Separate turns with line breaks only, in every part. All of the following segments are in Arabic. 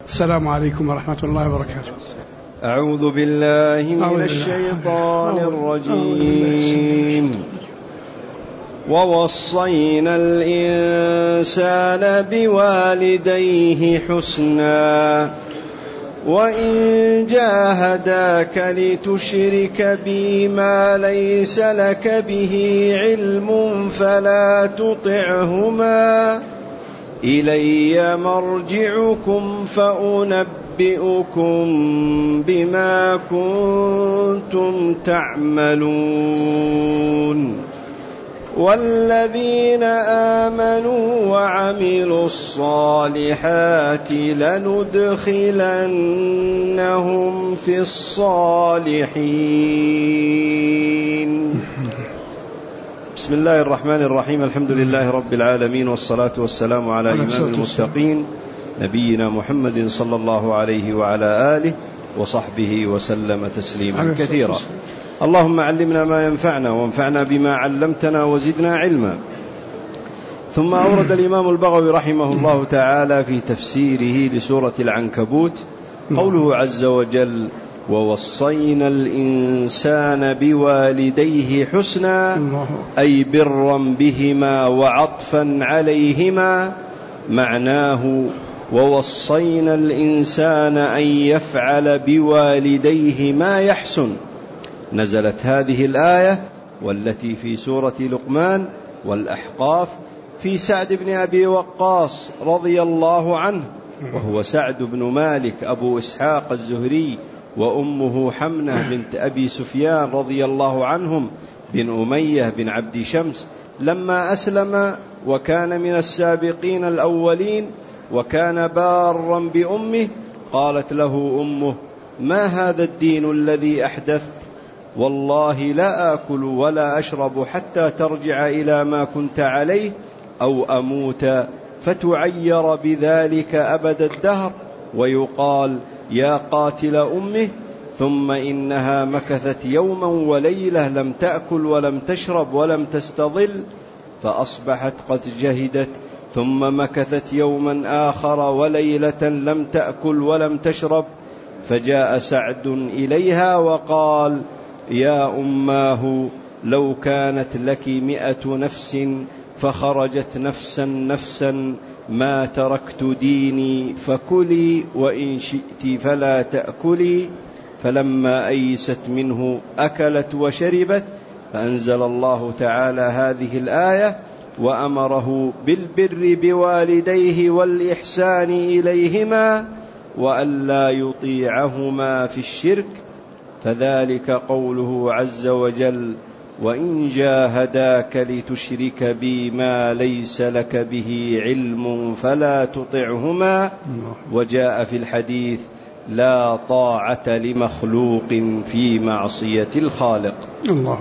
السلام عليكم ورحمة الله وبركاته.
أعوذ بالله من الشيطان الرجيم. ووصينا الإنسان بوالديه حسنا وإن جاهداك لتشرك بي ما ليس لك به علم فلا تطعهما إلي مرجعكم فأنبئكم بما كنتم تعملون. والذين آمنوا وعملوا الصالحات لندخلنهم في الصالحين. بسم الله الرحمن الرحيم. الحمد لله رب العالمين، والصلاة والسلام على إمام المتقين نبينا محمد صلى الله عليه وعلى آله وصحبه وسلم تسليما كثيرا. اللهم علمنا ما ينفعنا وانفعنا بما علمتنا وزدنا علما. ثم أورد الإمام البغوي رحمه الله تعالى في تفسيره لسورة العنكبوت قوله عز وجل: ووصينا الإنسان بوالديه حسنا، أي برا بهما وعطفا عليهما. معناه ووصينا الإنسان أن يفعل بوالديه ما يحسن. نزلت هذه الآية والتي في سورة لقمان والأحقاف في سعد بن أبي وقاص رضي الله عنه، وهو سعد بن مالك أبو إسحاق الزهري، وأمه حمنة بنت أبي سفيان رضي الله عنهم بن أمية بن عبد شمس. لما أسلم وكان من السابقين الأولين وكان بارا بأمه، قالت له أمه: ما هذا الدين الذي أحدثت؟ والله لا آكل ولا أشرب حتى ترجع إلى ما كنت عليه أو أموت فتعير بذلك أبد الدهر، ويقال يا قاتل أمه. ثم إنها مكثت يوما وليلة لم تأكل ولم تشرب ولم تستظل، فأصبحت قد جهدت. ثم مكثت يوما آخر وليلة لم تأكل ولم تشرب، فجاء سعد إليها وقال: يا أماه، لو كانت لك 100 نفس فخرجت نفسا ما تركت ديني، فكلي وإن شئت فلا تأكلي. فلما أيست منه أكلت وشربت، فأنزل الله تعالى هذه الآية وأمره بالبر بوالديه والإحسان إليهما وأن لا يطيعهما في الشرك. فذلك قوله عز وجل: وإن جاهداك لتشرك بي ما ليس لك به علم فلا تطعهما. وجاء في الحديث: لا طاعة لمخلوق في معصية الخالق.
الله.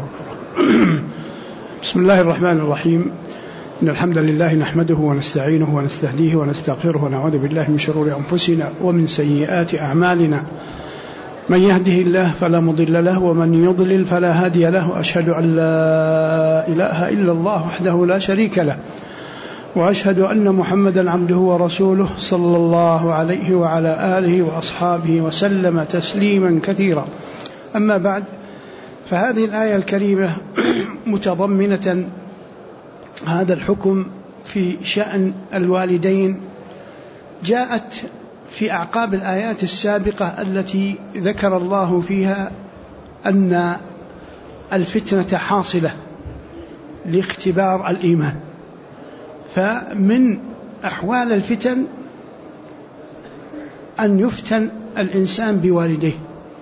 بسم الله الرحمن الرحيم. إن الحمد لله نحمده ونستعينه ونستهديه ونستغفره ونعوذ بالله من شرور أنفسنا ومن سيئات أعمالنا. من يهده الله فلا مضل له ومن يضلل فلا هادي له. وأشهد أن لا إله إلا الله وحده لا شريك له، وأشهد أن محمدا عبده ورسوله صلى الله عليه وعلى آله وأصحابه وسلم تسليما كثيرا. أما بعد، فهذه الآية الكريمة متضمنة هذا الحكم في شأن الوالدين، جاءت في أعقاب الآيات السابقة التي ذكر الله فيها أن الفتنة حاصلة لاختبار الإيمان. فمن أحوال الفتن أن يفتن الإنسان بوالديه،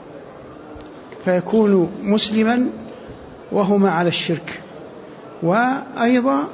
فيكون مسلما وهما على الشرك، وأيضا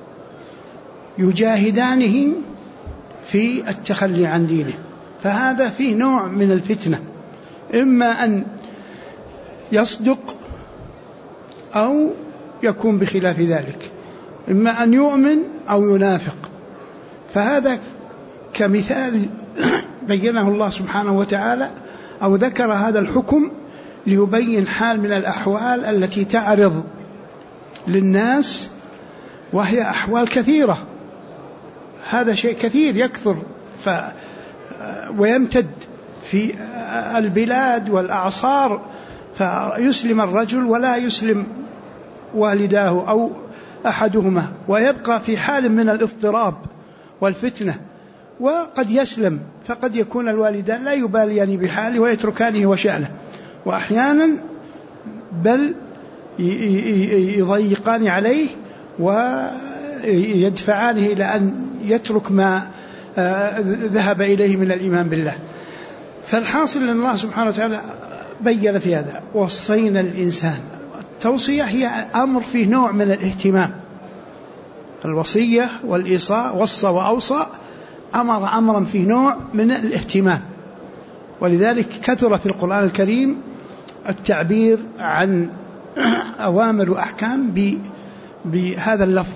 يجاهدانه في التخلي عن دينه. فهذا فيه نوع من الفتنة، إما أن يصدق أو يكون بخلاف ذلك، إما أن يؤمن أو ينافق. فهذا كمثال بينه الله سبحانه وتعالى، أو ذكر هذا الحكم ليبين حال من الأحوال التي تعرض للناس، وهي أحوال كثيرة. هذا شيء كثير يكثر. ويمتد في البلاد والأعصار، فيسلم الرجل ولا يسلم والداه أو أحدهما، ويبقى في حال من الاضطراب والفتنة، وقد يسلم، فقد يكون الوالدان لا يباليان بحاله ويتركانه وشأنه، وأحيانا بل يضيقان عليه ويدفعانه إلى أن يترك ما ذهب إليه من الإيمان بالله. فالحاصل أن الله سبحانه وتعالى بين في هذا وصينا الإنسان. التوصية هي أمر فيه نوع من الاهتمام، الوصية والإيصاء، وصى وأوصى، أمر أمرا فيه نوع من الاهتمام، ولذلك كثر في القرآن الكريم التعبير عن أوامر وأحكام بهذا اللفظ.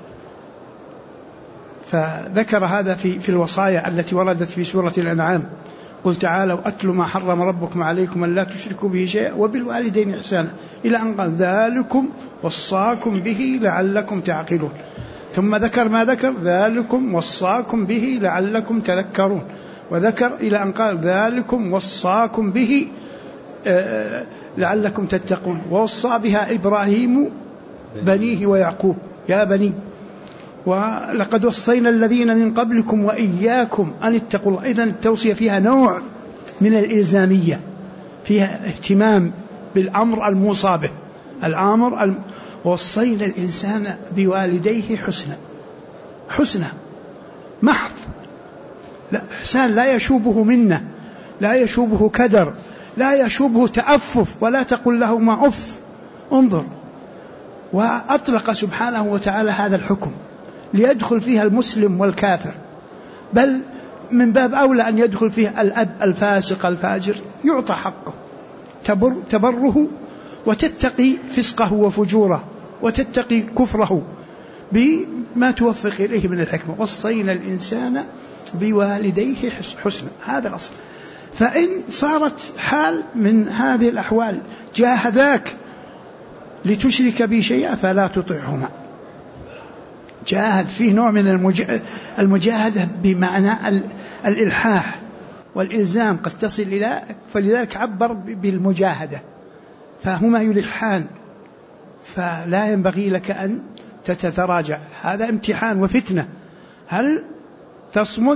فذكر هذا في الوصايا التي وردت في سورة الأنعام: قل تعالوا أتل ما حرم ربكم عليكم أن لا تشركوا به شيئا وبالوالدين إحسانا، إلى أن قال ذلكم وصاكم به لعلكم تعقلون. ثم ذكر ما ذكر: ذلكم وصاكم به لعلكم تذكرون. وذكر إلى أن قال: ذلكم وصاكم به لعلكم تتقون. ووصى بها إبراهيم بنيه ويعقوب: يا بني ولقد وصينا الذين من قبلكم وإياكم أن اتقوا الله. إذن التوصية فيها نوع من الإلزامية، فيها اهتمام بالأمر الموصى به، الأمر ووصينا الإنسان بوالديه حسنا محض، لا إحسان لا يشوبه منه، لا يشوبه كدر، لا يشوبه تأفف، ولا تقل له ما أف. انظر، وأطلق سبحانه وتعالى هذا الحكم ليدخل فيها المسلم والكافر، بل من باب أولى أن يدخل فيه الأب الفاسق الفاجر، يعطى حقه، تبره وتتقي فسقه وفجوره وتتقي كفره بما توفق إليه من الحكمة. وصينا الإنسان بوالديه حسنا، هذا الأصل. فإن صارت حال من هذه الأحوال جاهداك لتشرك بي شيئا فلا تطعهما. جاهد فيه نوع من المجاهدة بمعنى الإلحاح والإلزام، قد تصل إلى، فلذلك عبر بالمجاهدة، فهما يلحان، فلا ينبغي لك أن تتراجع، هذا امتحان وفتنة، هل تصمد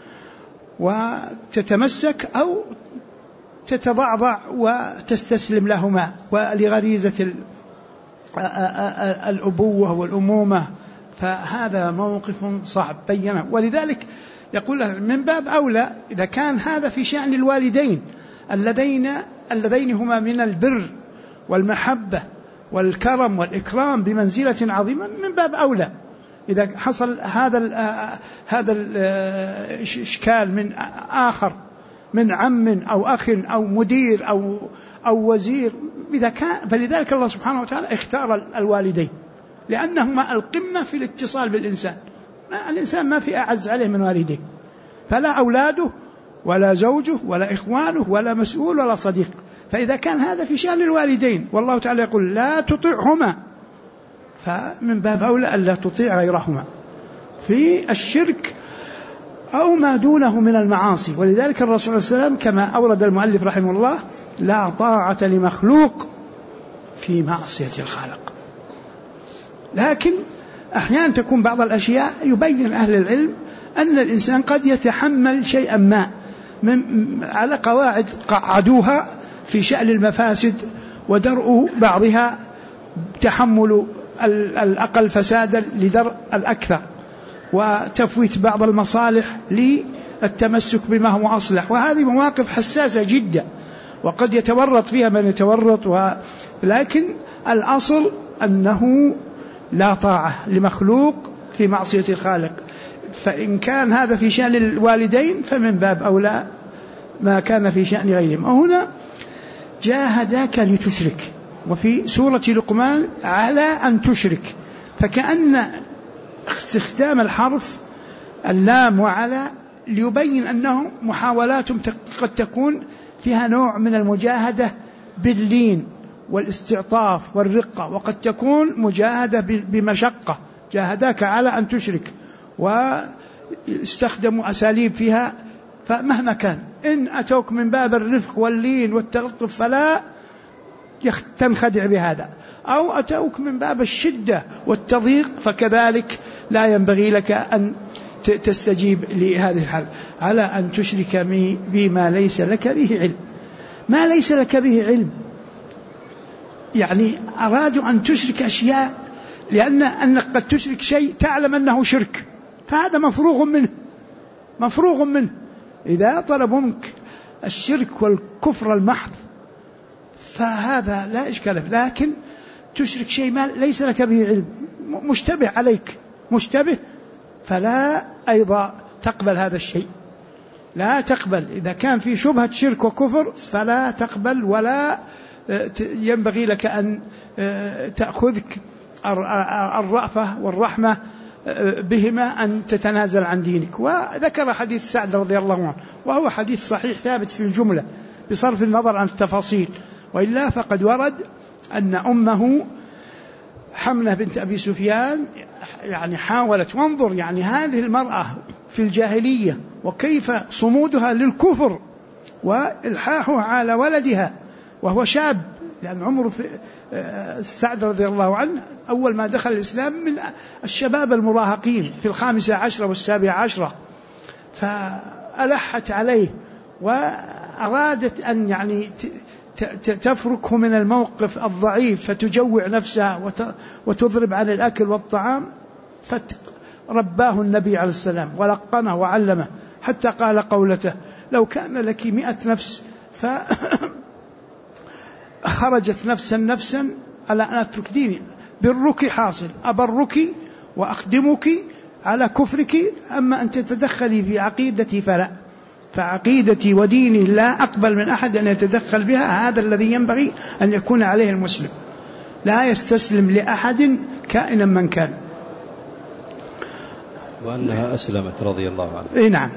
وتتمسك أو تتضعضع وتستسلم لهما ولغريزة الأبوة والأمومة. فهذا موقف صعب بينه، ولذلك يقول من باب أولى إذا كان هذا في شأن الوالدين اللذين هما من البر والمحبة والكرم والإكرام بمنزلة عظيمة، من باب أولى إذا حصل هذا الإشكال من آخر، من عم أو أخ أو مدير أو وزير، إذا كان، فلذلك الله سبحانه وتعالى اختار الوالدين لأنهما القمة في الاتصال بالإنسان. الإنسان ما في أعز عليه من والديه، فلا أولاده ولا زوجه ولا إخوانه ولا مسؤول ولا صديق. فإذا كان هذا في شأن الوالدين والله تعالى يقول لا تطعهما، فمن باب أولى ألا تطيع غيرهما في الشرك أو ما دونه من المعاصي. ولذلك الرسول صلى الله عليه وسلم كما أورد المؤلف رحمه الله: لا طاعة لمخلوق في معصية الخالق. لكن أحيانا تكون بعض الأشياء يبين أهل العلم أن الإنسان قد يتحمل شيئا ما على قواعد قعدوها في شأن المفاسد ودرء بعضها، تحمل الأقل فسادا لدرء الأكثر، وتفويت بعض المصالح للتمسك بما هو أصلح. وهذه مواقف حساسة جدا وقد يتورط فيها من يتورط، لكن الأصل أنه لا طاعة لمخلوق في معصية الخالق. فإن كان هذا في شأن الوالدين فمن باب أولى ما كان في شأن غيرهم. وهنا جاهداك لتشرك، وفي سورة لقمان على أن تشرك، فكأن استخدام الحرف اللام وعلى ليبين أنه محاولات قد تكون فيها نوع من المجاهدة باللين والاستعطاف والرقة، وقد تكون مجاهدة بمشقة. جاهداك على أن تشرك، واستخدموا أساليب فيها فمهما كان إن أتوك من باب الرفق واللين والتلطف فلا تنخدع بهذا، أو أتوك من باب الشدة والتضييق فكذلك لا ينبغي لك أن تستجيب لهذه الحال، على أن تشرك بما ليس لك به علم. ما ليس لك به علم يعني أرادوا أن تشرك أشياء أنك قد تشرك شيء تعلم أنه شرك، فهذا مفروغ منه. إذا طلبوا منك الشرك والكفر المحض فهذا لا إشكال، لكن تشرك شيء ما ليس لك به علم، مشتبه عليك، مشتبه، فلا أيضا تقبل هذا الشيء، لا تقبل. إذا كان في شبهة شرك وكفر فلا تقبل، ولا ينبغي لك أن تأخذك الرأفة والرحمة بهما أن تتنازل عن دينك. وذكر حديث سعد رضي الله عنه، وهو حديث صحيح ثابت في الجملة بصرف النظر عن التفاصيل، وإلا فقد ورد أن أمه حمنة بنت أبي سفيان يعني حاولت، وانظر يعني هذه المرأة في الجاهلية وكيف صمودها للكفر وإلحاحها على ولدها وهو شاب، لأن عمره سعد رضي الله عنه أول ما دخل الإسلام من الشباب المراهقين في 15 و17، فألحت عليه وأرادت أن يعني تفركه من الموقف الضعيف فتجوع نفسها وتضرب عن الأكل والطعام، فرباه النبي عليه السلام ولقنه وعلمه حتى قال قولته: لو كان لك 100 نفس فخرجت نفسا على أن أترك ديني، برك حاصل، أبرك وأخدمك على كفرك، أما أن تتدخلي في عقيدتي فلا، فعقيدتي وديني لا أقبل من أحد أن يتدخل بها. هذا الذي ينبغي أن يكون عليه المسلم، لا يستسلم لأحد كائنا من كان.
وأنها أسلمت رضي الله عنها.
إيه نعم،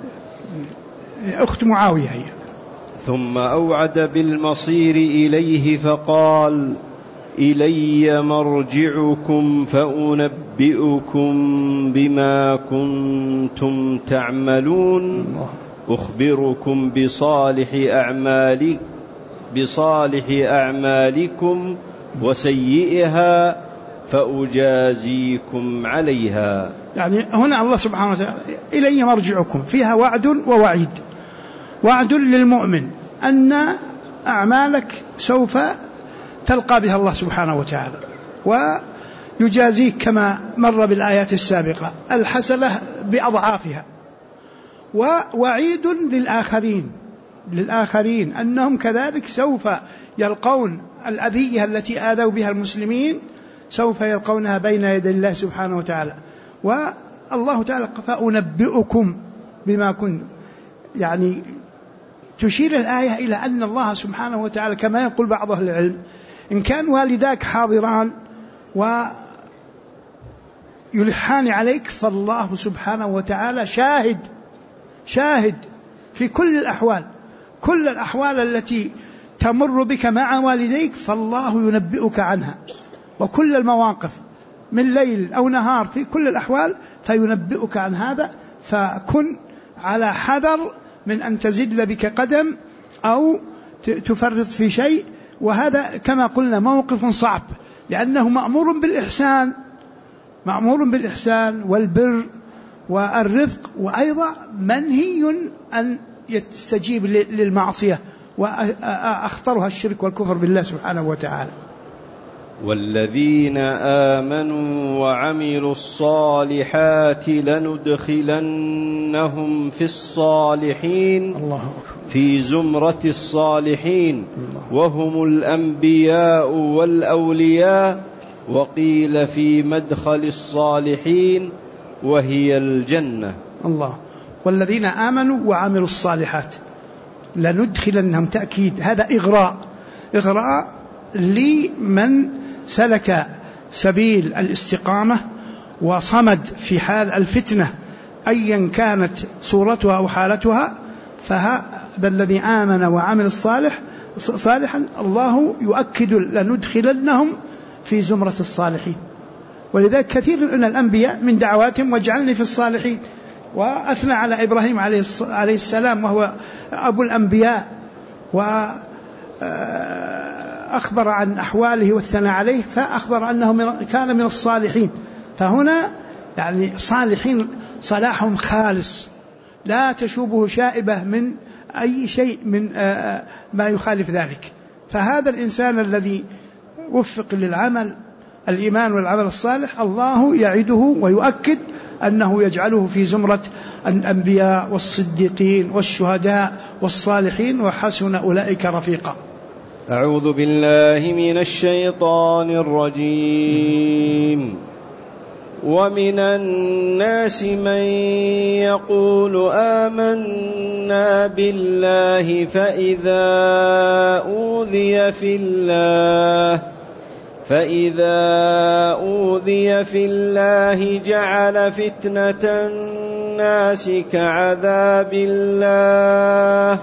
أخت معاوية هي.
ثم أوعد بالمصير إليه فقال: إلي مرجعكم فأنبئكم بما كنتم تعملون، أخبركم بصالح أعمالكم وسيئها فأجازيكم عليها.
يعني هنا الله سبحانه وتعالى إلي مرجعكم فيها وعد ووعيد. وعد للمؤمن أن أعمالك سوف تلقى بها الله سبحانه وتعالى ويجازيك كما مر بالآيات السابقة الحسنة بأضعافها. ووعيد للآخرين أنهم كذلك سوف يلقون الأذية التي آذوا بها المسلمين، سوف يلقونها بين يدي الله سبحانه وتعالى. والله تعالى: فأنبئكم بما كنتم، يعني تشير الآية إلى أن الله سبحانه وتعالى كما يقول بعض أهل العلم: إن كان والداك حاضران ويلحان عليك فالله سبحانه وتعالى شاهد في كل الأحوال، كل الأحوال التي تمر بك مع والديك فالله ينبئك عنها، وكل المواقف من ليل أو نهار في كل الأحوال فينبئك عن هذا، فكن على حذر من أن تزل بك قدم أو تفرط في شيء. وهذا كما قلنا موقف صعب، لأنه مأمور بالإحسان والبر والرفق، وأيضا منهي أن يستجيب للمعصية، وأخطرها الشرك والكفر بالله سبحانه وتعالى.
والذين آمنوا وعملوا الصالحات لندخلنهم في الصالحين في زمرة الصالحين وهم الأنبياء والأولياء، وقيل في مدخل الصالحين وهي الجنة.
الله. والذين آمنوا وعملوا الصالحات لندخلنهم، تأكيد، هذا إغراء لمن سلك سبيل الاستقامة وصمد في حال الفتنة أيا كانت صورتها أو حالتها، فهذا الذي آمن وعمل صالحا الله يؤكد لندخلنهم في زمرة الصالحين. ولذلك كثير من الأنبياء من دعواتهم: واجعلني في الصالحين، وأثنى على إبراهيم عليه السلام وهو أبو الأنبياء، وأخبر عن أحواله والثناء عليه، فأخبر أنه كان من الصالحين. فهنا يعني صالحين صلاحهم خالص لا تشوبه شائبة من أي شيء من ما يخالف ذلك. فهذا الإنسان الذي وفق للعمل الإيمان والعمل الصالح الله يعده ويؤكد أنه يجعله في زمرة الأنبياء والصديقين والشهداء والصالحين وحسن أولئك رفيقا.
أعوذ بالله من الشيطان الرجيم. ومن الناس من يقول آمنا بالله فإذا أوذي في الله جعل فتنة الناس كعذاب الله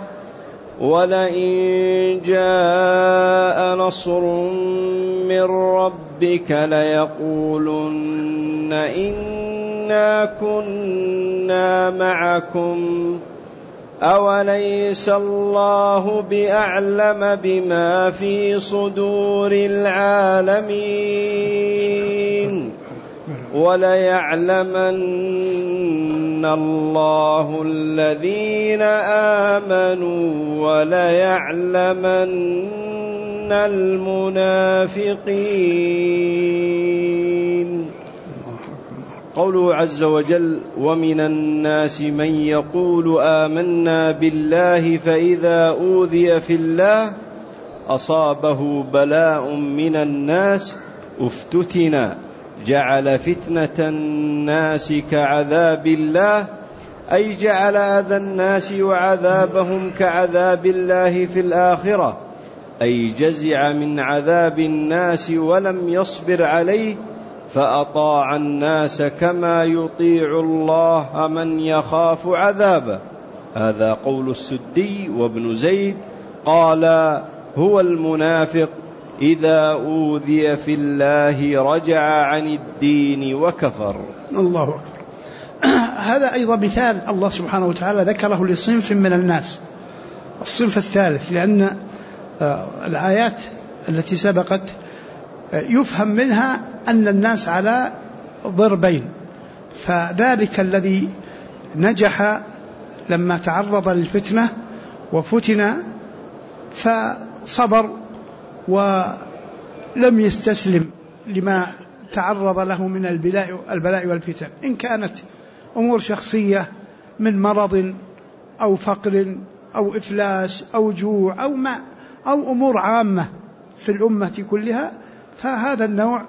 ولئن جاء نصر من ربك ليقولن إنا كنا معكم أوليس الله بأعلم بما في صدور العالمين وليعلمن الله الذين آمنوا وليعلمن المنافقين. قوله عز وجل: ومن الناس من يقول آمنا بالله فإذا أوذي في الله أصابه بلاء من الناس افتتنا جعل فتنة الناس كعذاب الله، أي جعل أذى الناس وعذابهم كعذاب الله في الآخرة، أي جزع من عذاب الناس ولم يصبر عليه فأطاع الناس كما يطيع الله من يخاف عذابه. هذا قول السدي وابن زيد قال: هو المنافق إذا أوذي في الله رجع عن الدين وكفر.
الله أكبر. هذا أيضا مثال الله سبحانه وتعالى ذكره لصنف من الناس، الصنف الثالث، لأن الآيات التي سبقت يفهم منها أن الناس على ضربين، فذلك الذي نجح لما تعرض للفتنة وفتن فصبر ولم يستسلم لما تعرض له من البلاء والفتن، إن كانت أمور شخصية من مرض أو فقر أو إفلاس أو جوع أو أمور عامة في الأمة كلها، فهذا النوع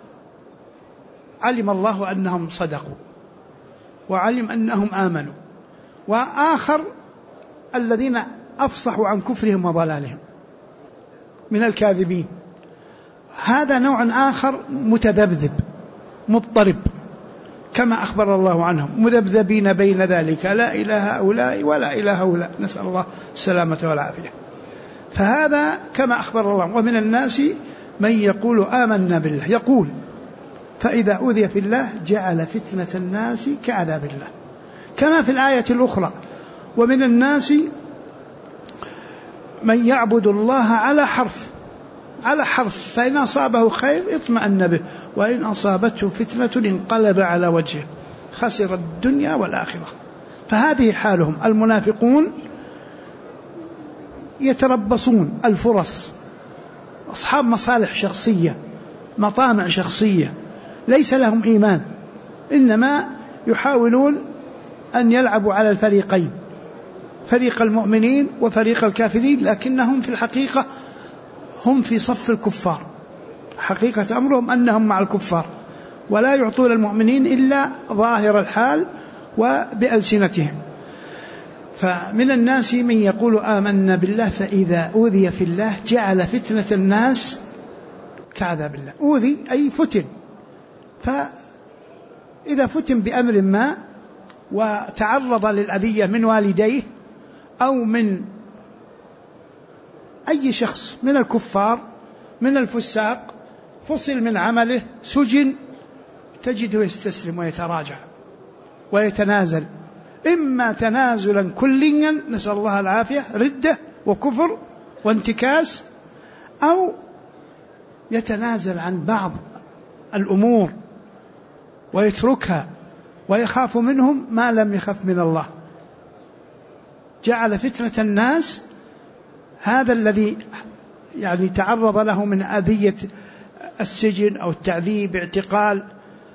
علم الله أنهم صدقوا وعلم أنهم آمنوا. وآخر الذين أفصحوا عن كفرهم وضلالهم من الكاذبين، هذا نوع آخر متذبذب مضطرب كما أخبر الله عنهم، مذبذبين بين ذلك لا إله هؤلاء ولا إله هؤلاء، نسأل الله السلامة والعافية. فهذا كما أخبر الله: ومن الناس من يقول آمنا بالله، يقول فإذا أوذي في الله جعل فتنة الناس كعذاب الله، كما في الآية الأخرى: ومن الناس من يعبد الله على حرف فإن أصابه خير اطمأن به وإن أصابته فتنة انقلب على وجهه خسر الدنيا والآخرة. فهذه حالهم. المنافقون يتربصون الفرص، أصحاب مصالح شخصية، مطامع شخصية، ليس لهم إيمان، إنما يحاولون أن يلعبوا على الفريقين، فريق المؤمنين وفريق الكافرين، لكنهم في الحقيقة هم في صف الكفار، حقيقة أمرهم أنهم مع الكفار، ولا يعطون المؤمنين إلا ظاهر الحال وبألسنتهم. فمن الناس من يقول آمنا بالله فإذا أوذي في الله جعل فتنة الناس كعذاب الله. أوذي أي فتن، فإذا فتن بأمر ما وتعرض للأذية من والديه أو من أي شخص من الكفار من الفساق، فصل من عمله، سجن، تجده يستسلم ويتراجع ويتنازل إما تنازلا كليا نسأل الله العافية، ردة وكفر وانتكاس، أو يتنازل عن بعض الأمور ويتركها ويخاف منهم ما لم يخف من الله. جعل فتنة الناس هذا الذي يعني تعرض له من أذية السجن أو التعذيب اعتقال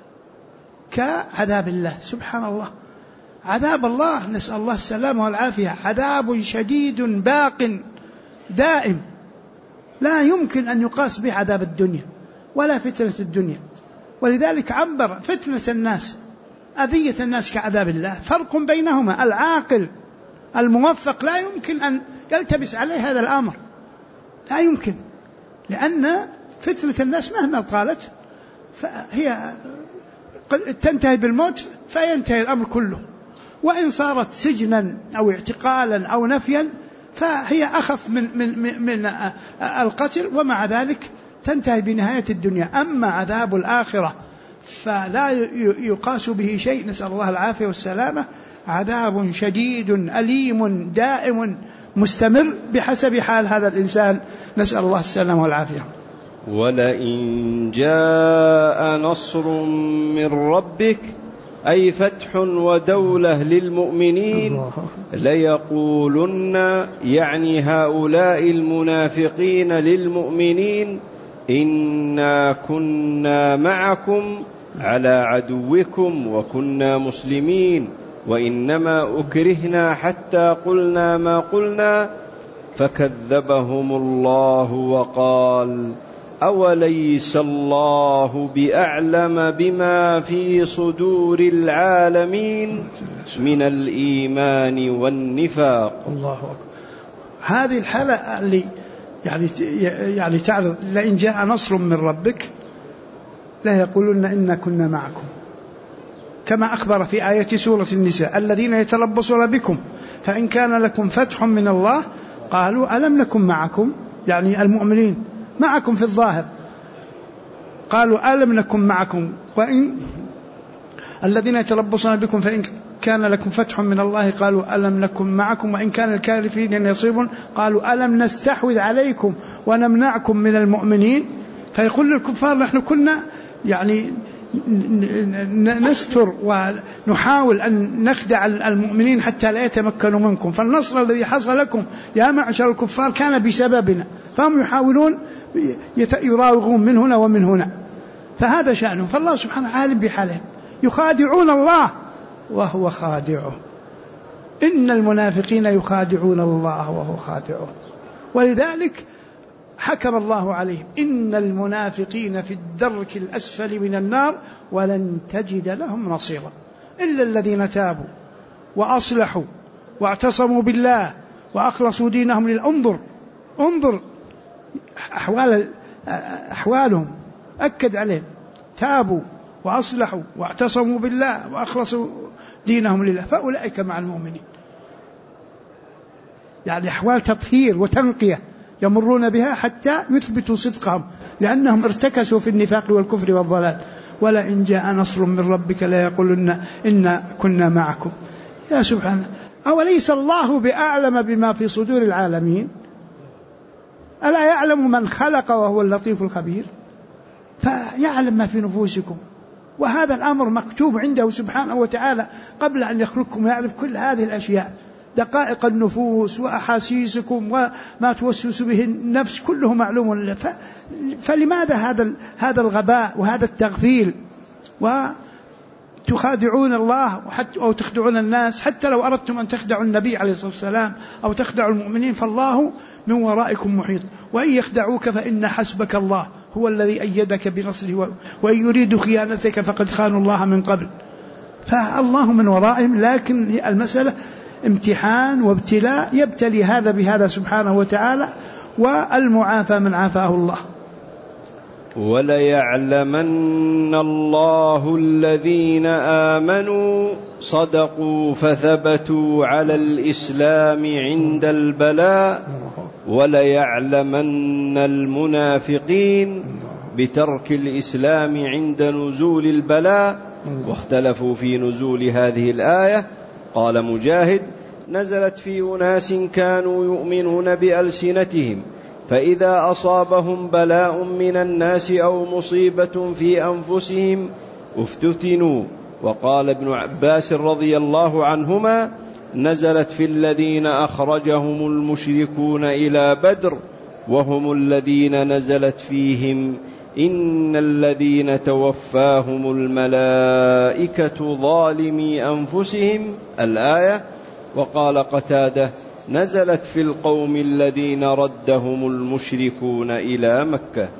كعذاب الله. سبحان الله، عذاب الله نسأل الله السلامة والعافية عذاب شديد باق دائم لا يمكن أن يقاس به عذاب الدنيا ولا فتنة الدنيا. ولذلك عبر فتنة الناس أذية الناس كعذاب الله. فرق بينهما، العاقل الموفق لا يمكن أن يلتبس عليه هذا الأمر، لا يمكن، لأن فتنة الناس مهما طالت فهي تنتهي بالموت فينتهي الأمر كله، وإن صارت سجنا أو اعتقالا أو نفيا فهي أخف من القتل، ومع ذلك تنتهي بنهاية الدنيا. أما عذاب الآخرة فلا يقاس به شيء، نسأل الله العافية والسلامة، عذاب شديد أليم دائم مستمر بحسب حال هذا الإنسان، نسأل الله السلامة والعافية.
ولئن جاء نصر من ربك أي فتح ودولة للمؤمنين ليقولن، يعني هؤلاء المنافقين للمؤمنين، إنا كنا معكم على عدوكم وكنا مسلمين وإنما أكرهنا حتى قلنا ما قلنا فكذبهم الله وقال أوليس الله بأعلم بما في صدور العالمين من الإيمان والنفاق.
الله أكبر. هذه الحالة اللي يعني تعرض لئن جاء نصر من ربك لا يقولون إنا كنا معكم، كما أخبر في آية سورة النساء الذين يتربصون بكم فإن كان لكم فتح من الله قالوا ألم نكن معكم، يعني المؤمنين معكم في الظاهر، قالوا ألم نكن معكم، وإن الذين يتربصون بكم فإن كان لكم فتح من الله قالوا ألم نكن معكم، وإن كان الكافرين يصيبون قالوا ألم نستحوذ عليكم ونمنعكم من المؤمنين. فيقول للكفار نحن كنا يعني نستر ونحاول أن نخدع المؤمنين حتى لا يتمكنوا منكم، فالنصر الذي حصل لكم يا معشر الكفار كان بسببنا، فهم يحاولون يراوغون من هنا ومن هنا، فهذا شأنه. فالله سبحانه عالم بحالهم، يخادعون الله وهو خادعهم، إن المنافقين يخادعون الله وهو خادعهم. ولذلك حكم الله عليهم إن المنافقين في الدرك الأسفل من النار ولن تجد لهم نصيرا إلا الذين تابوا وأصلحوا واعتصموا بالله وأخلصوا دينهم انظر أحوالهم، أكد عليهم، تابوا وأصلحوا واعتصموا بالله وأخلصوا دينهم لله فأولئك مع المؤمنين. يعني أحوال تطهير وتنقية يمرون بها حتى يثبتوا صدقهم، لأنهم ارتكسوا في النفاق والكفر والضلال. ولئن جاء نصر من ربك لا يقولن إنا كنا معكم. يا سبحانه، أوليس الله بأعلم بما في صدور العالمين؟ ألا يعلم من خلق وهو اللطيف الخبير؟ فيعلم ما في نفوسكم، وهذا الأمر مكتوب عنده سبحانه وتعالى قبل أن يخلقكم، يعرف كل هذه الأشياء، دقائق النفوس وأحاسيسكم وما توسوس به النفس كله معلوم له. فلماذا هذا الغباء وهذا التغفيل، وتخادعون الله أو تخدعون الناس؟ حتى لو أردتم أن تخدعوا النبي عليه الصلاة والسلام أو تخدعوا المؤمنين فالله من ورائكم محيط، وإن يخدعوك فإن حسبك الله هو الذي أيدك بنصره، وإن يريدوا خيانتك فقد خانوا الله من قبل. فالله من ورائهم، لكن المسألة امتحان وابتلاء، يبتلي هذا بهذا سبحانه وتعالى، والمعافى من عافاه الله.
وليعلمن الله الذين آمنوا صدقوا فثبتوا على الإسلام عند البلاء وليعلمن المنافقين بترك الإسلام عند نزول البلاء. واختلفوا في نزول هذه الآية، قال مجاهد: نزلت في أناس كانوا يؤمنون بألسنتهم، فإذا أصابهم بلاء من الناس أو مصيبة في أنفسهم افتتنوا. وقال ابن عباس رضي الله عنهما: نزلت في الذين أخرجهم المشركون إلى بدر وهم الذين نزلت فيهم إن الذين توفاهم الملائكة ظالمي أنفسهم الآية. وقال قتادة: نزلت في القوم الذين ردهم المشركون إلى مكة.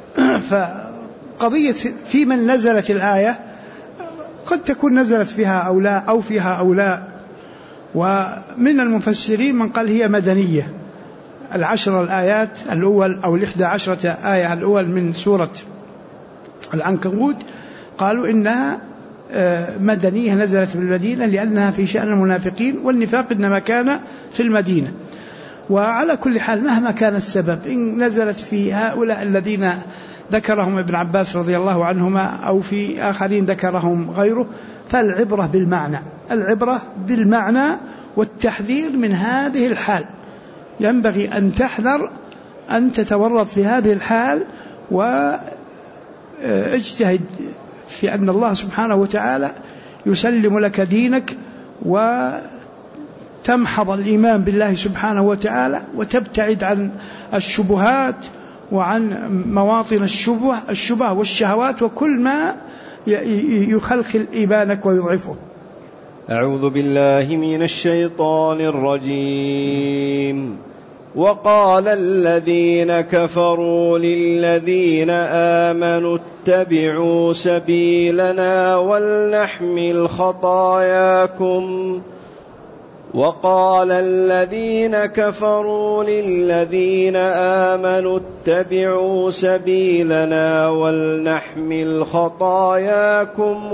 فقضية في من نزلت الآية قد تكون نزلت فيها أو لا، أو فيها أو لا. ومن المفسرين من قال هي مدنية، 10 الآيات الأول أو 11 آية الأول من سورة العنكبوت قالوا إنها مدنية نزلت في المدينة لأنها في شأن المنافقين، والنفاق إنما كان في المدينة. وعلى كل حال مهما كان السبب، إن نزلت في هؤلاء الذين ذكرهم ابن عباس رضي الله عنهما أو في آخرين ذكرهم غيره، فالعبرة بالمعنى، العبرة بالمعنى والتحذير من هذه الحال. ينبغي أن تحذر أن تتورط في هذه الحال، واجتهد في أن الله سبحانه وتعالى يسلم لك دينك، وتمحض الإيمان بالله سبحانه وتعالى، وتبتعد عن الشبهات وعن مواطن الشبه والشهوات وكل ما يخلخل إيمانك ويضعفه.
أعوذ بالله من الشيطان الرجيم. وقال الذين كفروا للذين آمنوا اتبعوا سبيلنا ولنحمل خطاياكم. وقال الذين كفروا للذين آمنوا اتبعوا سبيلنا ولنحمل خطاياكم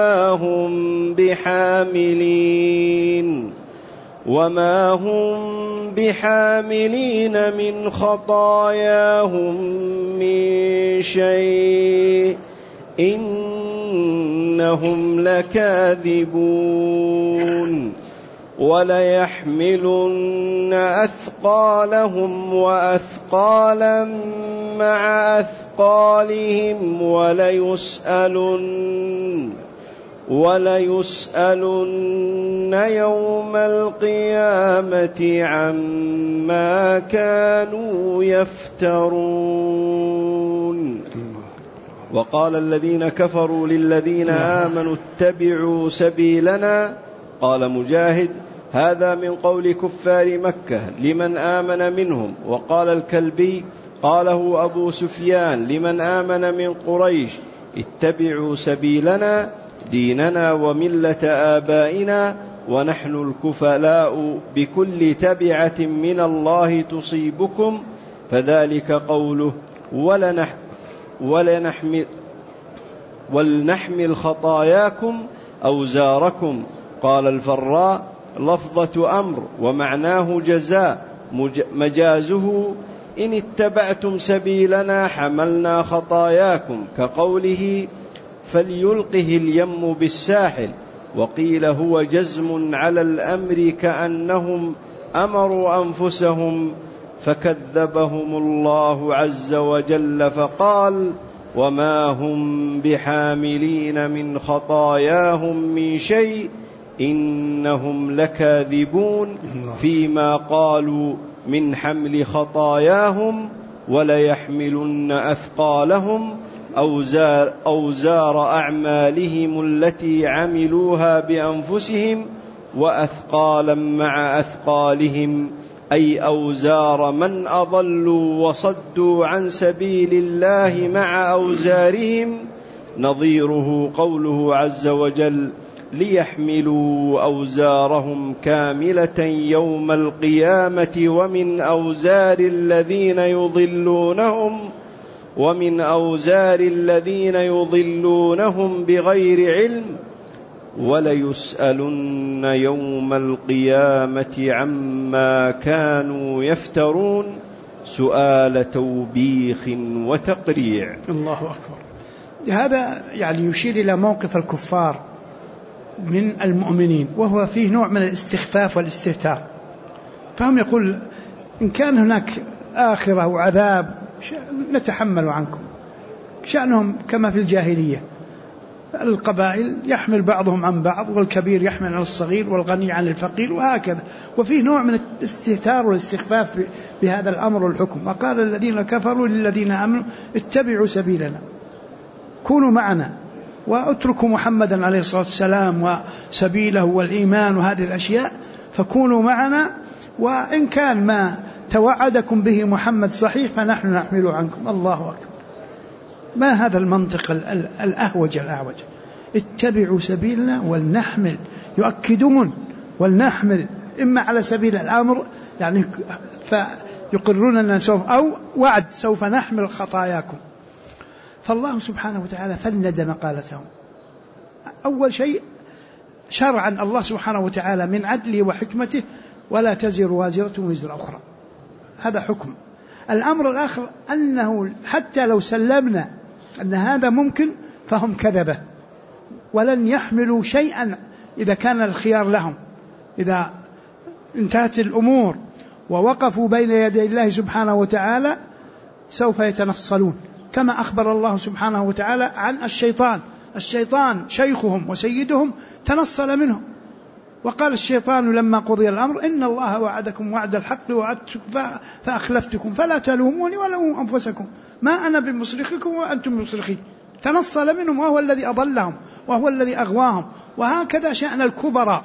وما هم بحاملين من خطاياهم من شيء إنهم لكاذبون. وليحملن أثقالهم وأثقالا مع أثقالهم وليسألن يوم القيامة عما كانوا يفترون. وقال الذين كفروا للذين آمنوا اتبعوا سبيلنا. قال مجاهد: هذا من قول كفار مكة لمن آمن منهم. وقال الكلبي: قاله أبو سفيان لمن آمن من قريش: اتبعوا سبيلنا ديننا وملة آبائنا ونحن الكفلاء بكل تبعة من الله تصيبكم. فذلك قوله ولنحمل خطاياكم أوزاركم. قال الفراء: لفظة أمر ومعناه جزاء، مجازه إن اتبعتم سبيلنا حملنا خطاياكم، كقوله فليلقه اليم بالساحل. وقيل هو جزم على الأمر كأنهم أمروا أنفسهم فكذبهم الله عز وجل فقال: وما هم بحاملين من خطاياهم من شيء إنهم لكاذبون فيما قالوا من حمل خطاياهم. وليحملن أثقالهم أوزار أعمالهم التي عملوها بأنفسهم وأثقالا مع أثقالهم، أي أوزار من أضلوا وصدوا عن سبيل الله مع أوزارهم. نظيره قوله عز وجل: ليحملوا أوزارهم كاملة يوم القيامة ومن أوزار الذين يضلونهم بغير علم وليسألن يوم القيامة عما كانوا يفترون. سؤال توبيخ وتقريع.
الله أكبر. هذا يعني يشير إلى موقف الكفار من المؤمنين، وهو فيه نوع من الاستخفاف والاستهتار. فهم يقول إن كان هناك آخرة وعذاب نتحمل عنكم. شأنهم كما في الجاهلية، القبائل يحمل بعضهم عن بعض، والكبير يحمل عن الصغير والغني عن الفقير وهكذا. وفيه نوع من الاستهتار والاستخفاف بهذا الأمر والحكم. وقال الذين كفروا للذين آمنوا اتبعوا سبيلنا، كونوا معنا واتركوا محمدا عليه الصلاة والسلام وسبيله والإيمان وهذه الأشياء، فكونوا معنا، وإن كان ما توعدكم به محمد صحيح فنحن نحمل عنكم. الله أكبر، ما هذا المنطق الأهوج الأعوج؟ اتبعوا سبيلنا ولنحمل، يؤكدون ولنحمل، إما على سبيل الأمر يعني فيقرون أننا سوف، أو وعد سوف نحمل خطاياكم. فالله سبحانه وتعالى فند مقالتهم. أول شيء شرعا الله سبحانه وتعالى من عدله وحكمته ولا تزر وازرة وزر أخرى، هذا حكم. الأمر الآخر أنه حتى لو سلمنا أن هذا ممكن فهم كذبة، ولن يحملوا شيئا إذا كان الخيار لهم. إذا انتهت الأمور ووقفوا بين يدي الله سبحانه وتعالى سوف يتنصلون، كما أخبر الله سبحانه وتعالى عن الشيطان شيخهم وسيدهم تنصل منهم، وقال الشيطان لما قضي الأمر إن الله وعدكم وعد الحق ووعدتكم فأخلفتكم فلا تلوموني ولوموا أنفسكم ما أنا بمصرخكم وأنتم بمصرخي. تنصل منهم وهو الذي أضلهم وهو الذي أغواهم. وهكذا شأن الكبراء،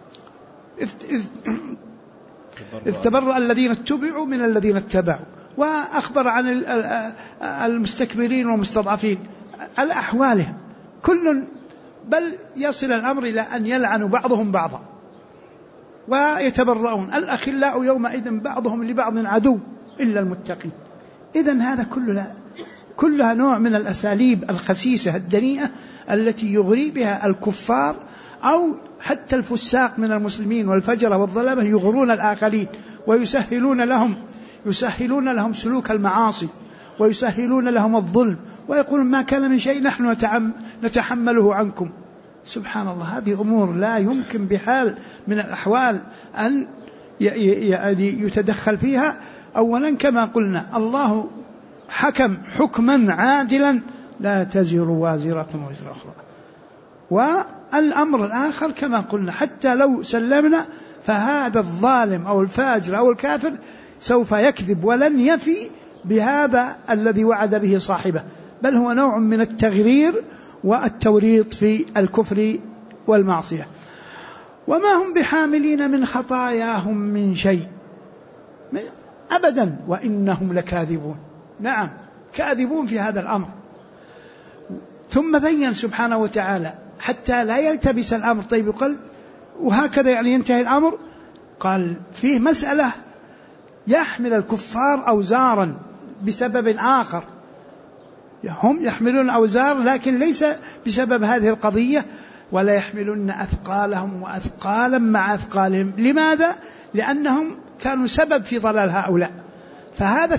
إذ تبرأ الذين اتبعوا من الذين اتبعوا، وأخبر عن المستكبرين والمستضعفين على أحوالهم كل، بل يصل الأمر إلى أن يلعنوا بعضهم بعضا ويتبرؤون. الأخلاء يومئذ بعضهم لبعض عدو إلا المتقين. إذن هذا كلها نوع من الأساليب الخسيسة الدنيئة التي يغري بها الكفار أو حتى الفساق من المسلمين والفجر والظلامة، يغرون الآخرين ويسهلون لهم سلوك المعاصي ويسهلون لهم الظلم، ويقولون ما كان من شيء نحن نتحمله عنكم. سبحان الله، هذه أمور لا يمكن بحال من الأحوال أن يتدخل فيها. أولا كما قلنا الله حكم حكما عادلا لا تزر وازرة وزر أخرى. والأمر الآخر كما قلنا حتى لو سلمنا فهذا الظالم أو الفاجر أو الكافر سوف يكذب ولن يفي بهذا الذي وعد به صاحبه، بل هو نوع من التغرير والتوريط في الكفر والمعصية. وما هم بحاملين من خطاياهم من شيء أبدا وإنهم لكاذبون. نعم كاذبون في هذا الأمر. ثم بين سبحانه وتعالى حتى لا يلتبس الأمر. طيب قال وهكذا يعني ينتهي الأمر؟ قال فيه مسألة يحمل الكفار أوزارا بسبب آخر، هم يحملون أوزار لكن ليس بسبب هذه القضية، ولا يحملون أثقالهم وأثقالا مع أثقالهم. لماذا؟ لأنهم كانوا سبب في ضلال هؤلاء. فهذا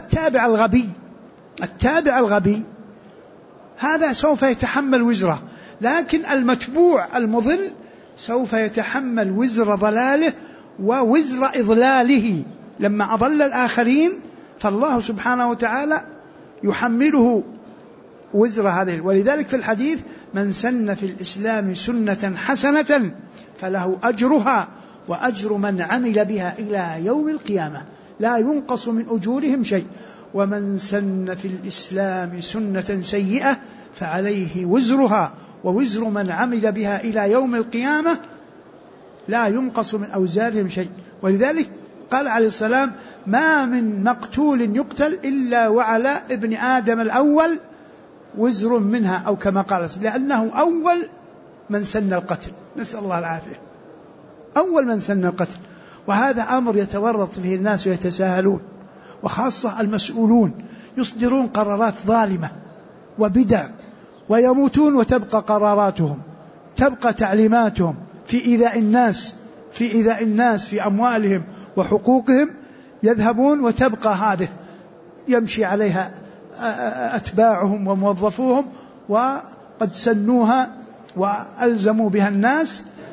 التابع الغبي هذا سوف يتحمل وزره، لكن المتبوع المضل سوف يتحمل وزر ضلاله ووزر إضلاله لما أضل الآخرين، فالله سبحانه وتعالى يحمله وزر هذه. ولذلك في الحديث من سن في الإسلام سنة حسنة فله أجرها وأجر من عمل بها إلى يوم القيامة لا ينقص من أجورهم شيء، ومن سن في الإسلام سنة سيئة فعليه وزرها ووزر من عمل بها إلى يوم القيامة لا ينقص من أوزارهم شيء. ولذلك قال عليه السلام ما من مقتول يقتل إلا وعلى ابن آدم الأول وزر منها، أو كما قال، لأنه أول من سن القتل، نسأل الله العافية، أول من سن القتل. وهذا أمر يتورط فيه الناس ويتساهلون، وخاصة المسؤولون يصدرون قرارات ظالمة وبدع ويموتون وتبقى قراراتهم، تبقى تعليماتهم في إيذاء الناس في أموالهم وحقوقهم، يذهبون وتبقى هذه يمشي عليها أتباعهم وموظفوهم وقد سنوها وألزموا بها الناس،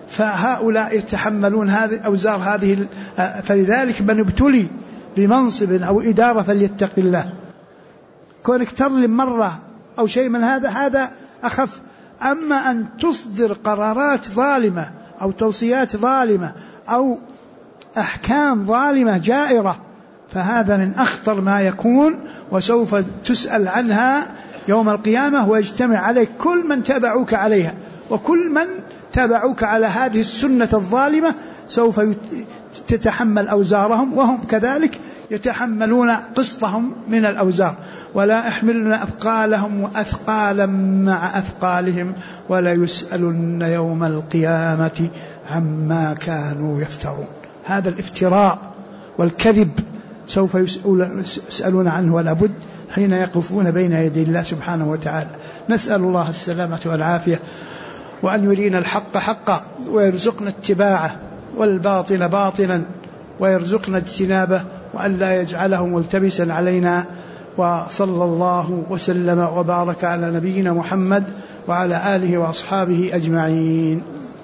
فهؤلاء يتحملون هذه أوزار هذه. فلذلك من ابتلي بمنصب أو إدارة فليتق الله. كونك تظلم مرة أو شيء من هذا أخف. أما أن تصدر قرارات ظالمة أو توصيات ظالمة أو أحكام ظالمة جائرة فهذا من أخطر ما يكون، وسوف تسأل عنها يوم القيامة ويجتمع عليك كل من تابعوك عليها، وكل من تابعوك على هذه السنة الظالمة سوف تتحمل أوزارهم، وهم كذلك يتحملون قسطهم من الأوزار. ولا يحملون أثقالهم وأثقالا مع أثقالهم ولا يسألن يوم القيامة عما كانوا يفترون. هذا الافتراء والكذب سوف يسألون عنه ولا بد حين يقفون بين يدي الله سبحانه وتعالى. نسأل الله السلامة والعافية، وأن يرينا الحق حقا ويرزقنا اتباعه والباطل باطلا ويرزقنا اجتنابه، وأن لا يجعله ملتبسا علينا. وصلى الله وسلم وبارك على نبينا محمد وعلى آله وأصحابه أجمعين.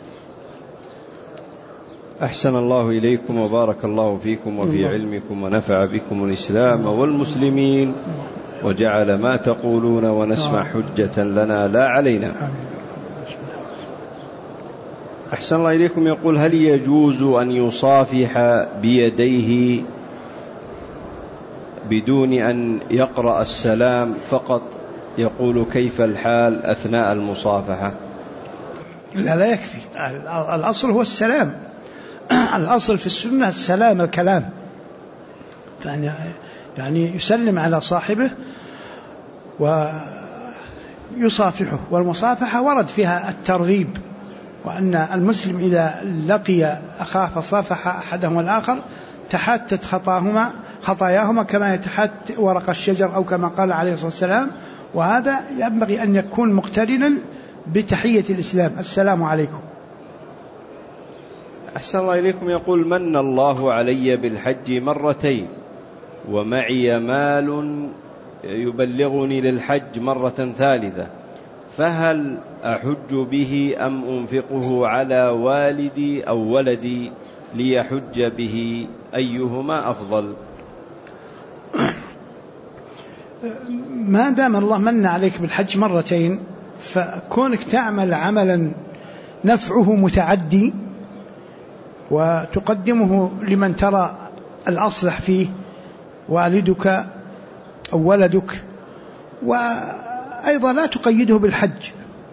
أحسن الله إليكم وبارك الله فيكم وفي علمكم ونفع بكم الإسلام والمسلمين، وجعل ما تقولون ونسمع حجة لنا لا علينا. أحسن الله إليكم. يقول: هل يجوز أن يصافح بيديه بدون أن يقرأ السلام فقط، يقول كيف الحال أثناء المصافحة؟
لا يكفي. الأصل هو السلام. الأصل في السنة السلام، الكلام، يعني يسلم على صاحبه ويصافحه. والمصافحة ورد فيها الترغيب، وأن المسلم إذا لقي أخاه فصافح أحدهما الآخر تحاتت خطاياهما كما يتحات ورق الشجر، أو كما قال عليه الصلاة والسلام. وهذا ينبغي أن يكون مقترنا بتحية الإسلام: السلام عليكم.
أحسن الله إليكم. يقول: من الله علي بالحج مرتين ومعي مال يبلغني للحج مرة ثالثة، فهل أحج به أم أنفقه على والدي أو ولدي ليحج به؟ أيهما أفضل؟
ما دام الله من عليك بالحج مرتين، فكونك تعمل عملا نفعه متعدي وتقدمه لمن ترى الأصلح فيه، والدك أو ولدك. وأيضا لا تقيده بالحج،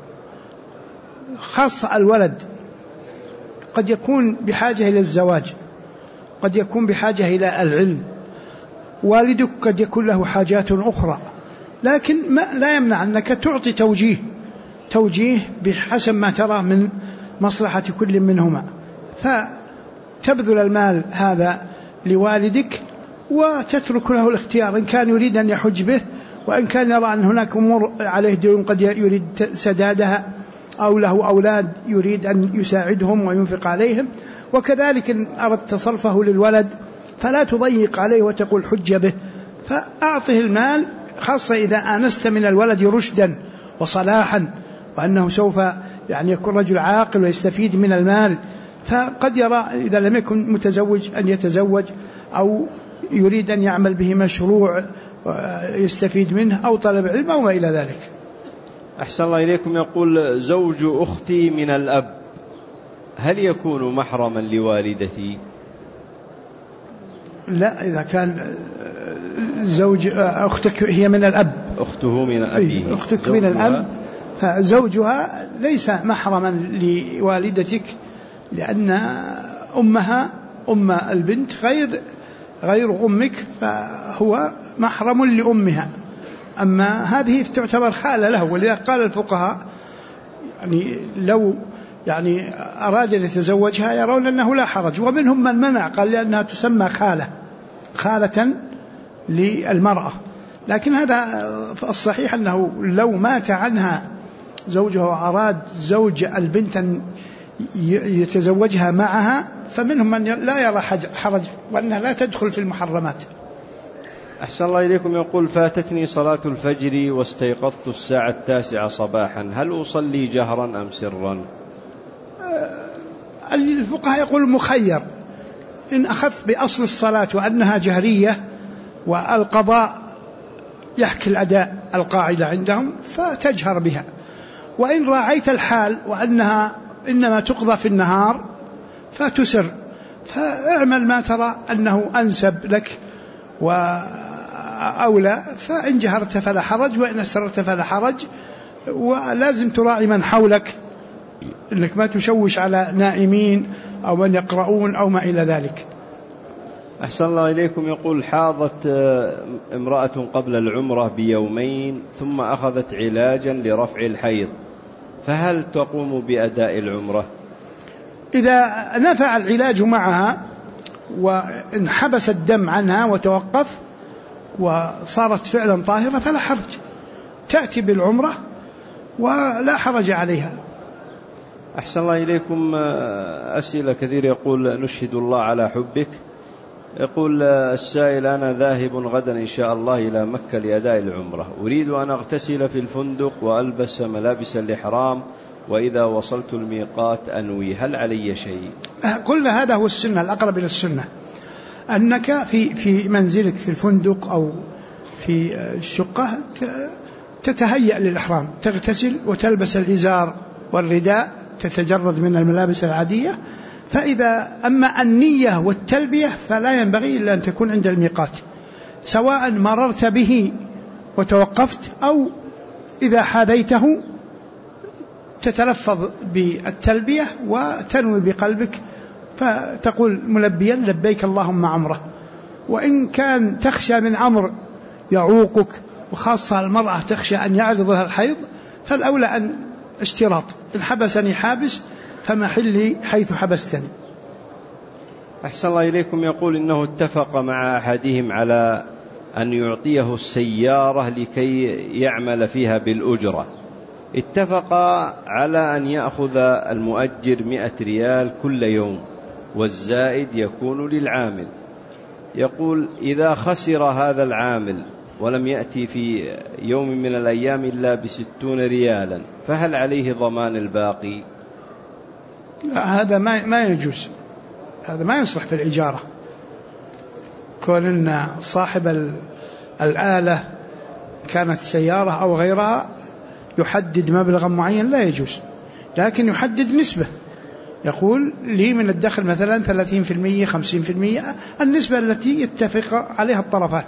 خاصة الولد قد يكون بحاجة إلى الزواج، قد يكون بحاجة إلى العلم، والدك قد يكون له حاجات أخرى، لكن لا يمنع أنك تعطي توجيه بحسب ما ترى من مصلحة كل منهما، فتبذل المال هذا لوالدك وتترك له الاختيار إن كان يريد أن يحج به، وإن كان يرى أن هناك أمور عليه دين قد يريد سدادها، أو له أولاد يريد أن يساعدهم وينفق عليهم. وكذلك إن أردت صرفه للولد فلا تضيق عليه وتقول حج به، فأعطه المال، خاصة إذا آنست من الولد رشدا وصلاحا وأنه سوف يكون رجل عاقل ويستفيد من المال. فقد يرى إذا لم يكن متزوج أن يتزوج، أو يريد أن يعمل به مشروع يستفيد منه، أو طلب علم أو ما إلى ذلك.
أحسن الله إليكم. يقول: زوج أختي من الأب، هل يكون محرما لوالدتي؟
لا، إذا كان زوج أختك هي من الأب،
أخته من أبيه،
أختك من الأب، فزوجها ليس محرما لوالدتك، لأن أمها أم البنت غير أمك، فهو محرم لأمها. أما هذه تعتبر خالة له، ولذا قال الفقهاء لو أراد أن يتزوجها يرون أنه لا حرج، ومنهم من منع، قال لأنها تسمى خالة للمرأة. لكن هذا الصحيح أنه لو مات عنها زوجها وأراد زوج البنت أن يتزوجها معها، فمنهم من لا يرى حرج، وأنها لا تدخل في المحرمات.
أحسن الله إليكم. يقول: فاتتني صلاة الفجر واستيقظت الساعة 9 صباحا، هل أصلي جهرا أم سرا؟
الفقهاء يقول مخير، إن أخذت بأصل الصلاة وأنها جهرية والقضاء يحكي الأداء القاعدة عندهم فتجهر بها، وإن راعيت الحال وأنها إنما تقضى في النهار فتسر، فاعمل ما ترى أنه أنسب لك وأولى، فإن جهرت فلا حرج وإن أسررت فلا حرج. ولازم تراعي من حولك إنك ما تشوش على نائمين أو من يقرؤون أو ما إلى ذلك.
أحسن الله إليكم. يقول حاضت امرأة قبل العمرة بيومين ثم أخذت علاجا لرفع الحيض، فهل تقوم بأداء العمرة؟
إذا نفع العلاج معها وانحبس الدم عنها وتوقف وصارت فعلا طاهرة فلا حرج، تأتي بالعمرة ولا حرج عليها.
أحسن الله إليكم. أسئلة كثير. يقول نشهد الله على حبك. يقول السائل أنا ذاهب غدا إن شاء الله إلى مكة لأداء العمرة، أريد أن أغتسل في الفندق وألبس ملابس الإحرام، وإذا وصلت الميقات أنوي، هل علي شيء؟
كل هذا هو السنة، الأقرب إلى السنة أنك في منزلك في الفندق أو في الشقة تتهيأ للإحرام، تغتسل وتلبس الإزار والرداء، تتجرد من الملابس العادية. فإذا أما النية والتلبية فلا ينبغي إلا أن تكون عند الميقات، سواء مررت به وتوقفت أو إذا حاذيته تتلفظ بالتلبية وتنوي بقلبك فتقول ملبيا لبيك اللهم عمره. وإن كان تخشى من أمر يعوقك، وخاصة المرأة تخشى أن يعرض لها الحيض، فالأولى أن اشتراط إن حبسني حابس فمحلي حيث حبستني.
أحسن الله إليكم. يقول إنه اتفق مع أحدهم على أن يعطيه السيارة لكي يعمل فيها بالأجرة، اتفق على أن يأخذ المؤجر 100 ريال كل يوم والزائد يكون للعامل. يقول إذا خسر هذا العامل ولم يأتي في يوم من الأيام إلا ب60 ريالا، فهل عليه ضمان الباقي؟
هذا ما يجوز، هذا ما يصلح في الإجارة. كون أن صاحب الآلة كانت سيارة أو غيرها يحدد مبلغا معين لا يجوز، لكن يحدد نسبة، يقول لي من الدخل مثلا 30% 50%، النسبة التي يتفق عليها الطرفان.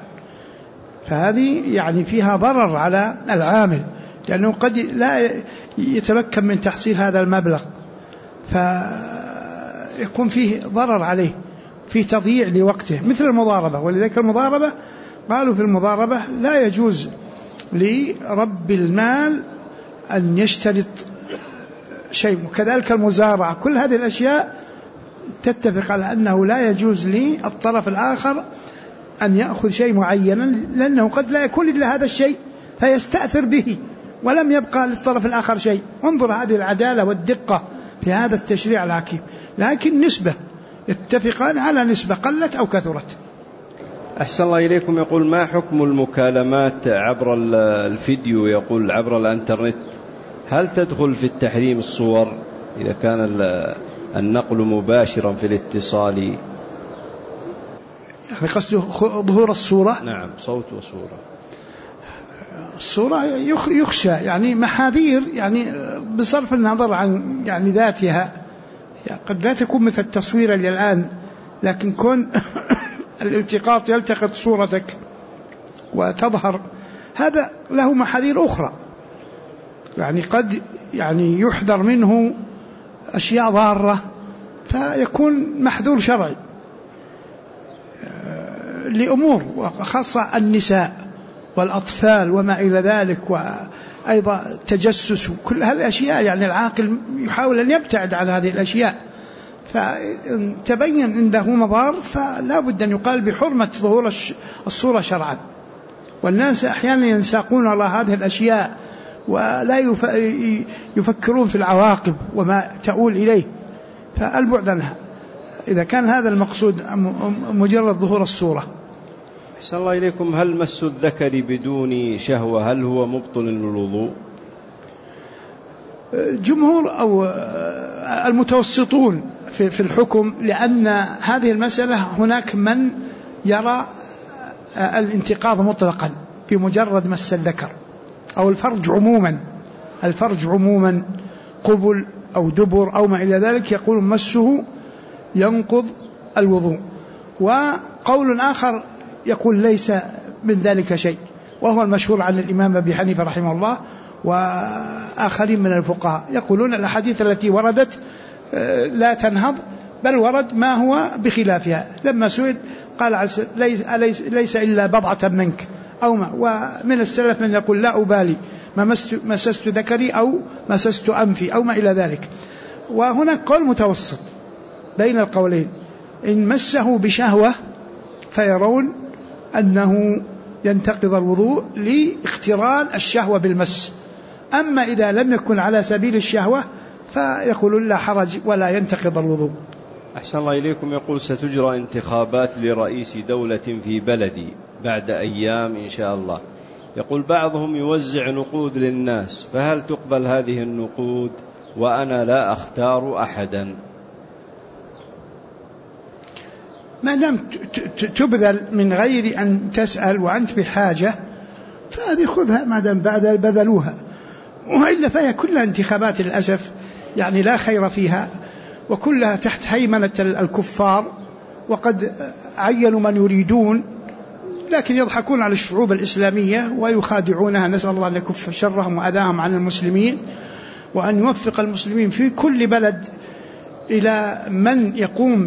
فهذه يعني فيها ضرر على العامل، لأنه قد لا يتمكن من تحصيل هذا المبلغ، فيكون فيه ضرر عليه، في تضييع لوقته، مثل المضاربة. ولذلك المضاربة قالوا في المضاربة لا يجوز لرب المال أن يشترط شيء، وكذلك المزارعة. كل هذه الأشياء تتفق على أنه لا يجوز للطرف الآخر أن يأخذ شيء معينا، لأنه قد لا يكون إلا هذا الشيء فيستأثر به ولم يبقى للطرف الآخر شيء. انظر هذه العدالة والدقة في هذا التشريع الحكيم. لكن نسبة، يتفقان على نسبة قلت أو كثرت.
أحسن الله إليكم. يقول ما حكم المكالمات عبر الفيديو، يقول عبر الانترنت، هل تدخل في التحريم الصور إذا كان النقل مباشرا في الاتصال؟
يعني قصده ظهور الصورة؟
نعم، صوت وصورة.
الصورة يخشى يعني محاذير، يعني بصرف النظر عن يعني ذاتها، يعني قد لا تكون مثل التصوير اللي الآن، لكن كون الالتقاط يلتقط صورتك وتظهر، هذا له محاذير أخرى، يعني قد يعني يحذر منه أشياء ضارة فيكون محذور شرعي لأمور، وخاصة النساء والأطفال وما إلى ذلك، وأيضا تجسس وكل هذه الأشياء. يعني العاقل يحاول أن يبتعد عن هذه الأشياء، فتبين عنده مضار فلا بد أن يقال بحرمة ظهور الصورة شرعا. والناس أحيانا ينساقون على هذه الأشياء ولا يفكرون في العواقب وما تؤول إليه، فالبعد عنها إذا كان هذا المقصود مجرد ظهور الصورة.
أحسن الله إليكم. هل مس الذكر بدون شهوة هل هو مبطل للوضوء؟
جمهور أو المتوسطون في الحكم، لأن هذه المسألة هناك من يرى الانتقاض مطلقا بمجرد مس الذكر أو الفرج عموما قبل أو دبر أو ما إلى ذلك، يقول مسه ينقض الوضوء. وقول آخر يقول ليس من ذلك شيء، وهو المشهور عن الإمام أبي حنيفة رحمه الله وآخرين من الفقهاء، يقولون الأحاديث التي وردت لا تنهض، بل ورد ما هو بخلافها. لما سئل قال ليس إلا بضعة منك أو ما. ومن السلف من يقول لا أبالي ما مسست ذكري أو مسست أنفي أو ما إلى ذلك. وهناك قول متوسط بين القولين، إن مسه بشهوة فيرون أنه ينتقض الوضوء لاقتران الشهوة بالمس، أما إذا لم يكن على سبيل الشهوة فيقولون لا حرج ولا ينتقض الوضوء.
أحسن الله إليكم. يقول ستجرى انتخابات لرئيس دولة في بلدي بعد أيام إن شاء الله. يقول بعضهم يوزع نقود للناس، فهل تقبل هذه النقود وأنا لا أختار أحدا؟
ما دام تبذل من غير أن تسأل وأنت بحاجة فهذه خذها ما دام بذلوها، وإلا فهي كلها انتخابات للأسف يعني لا خير فيها، وكلها تحت هيمنة الكفار، وقد عينوا من يريدون لكن يضحكون على الشعوب الإسلامية ويخادعونها. نسأل الله أن يكف شرهم وأذاهم عن المسلمين، وأن يوفق المسلمين في كل بلد إلى من يقوم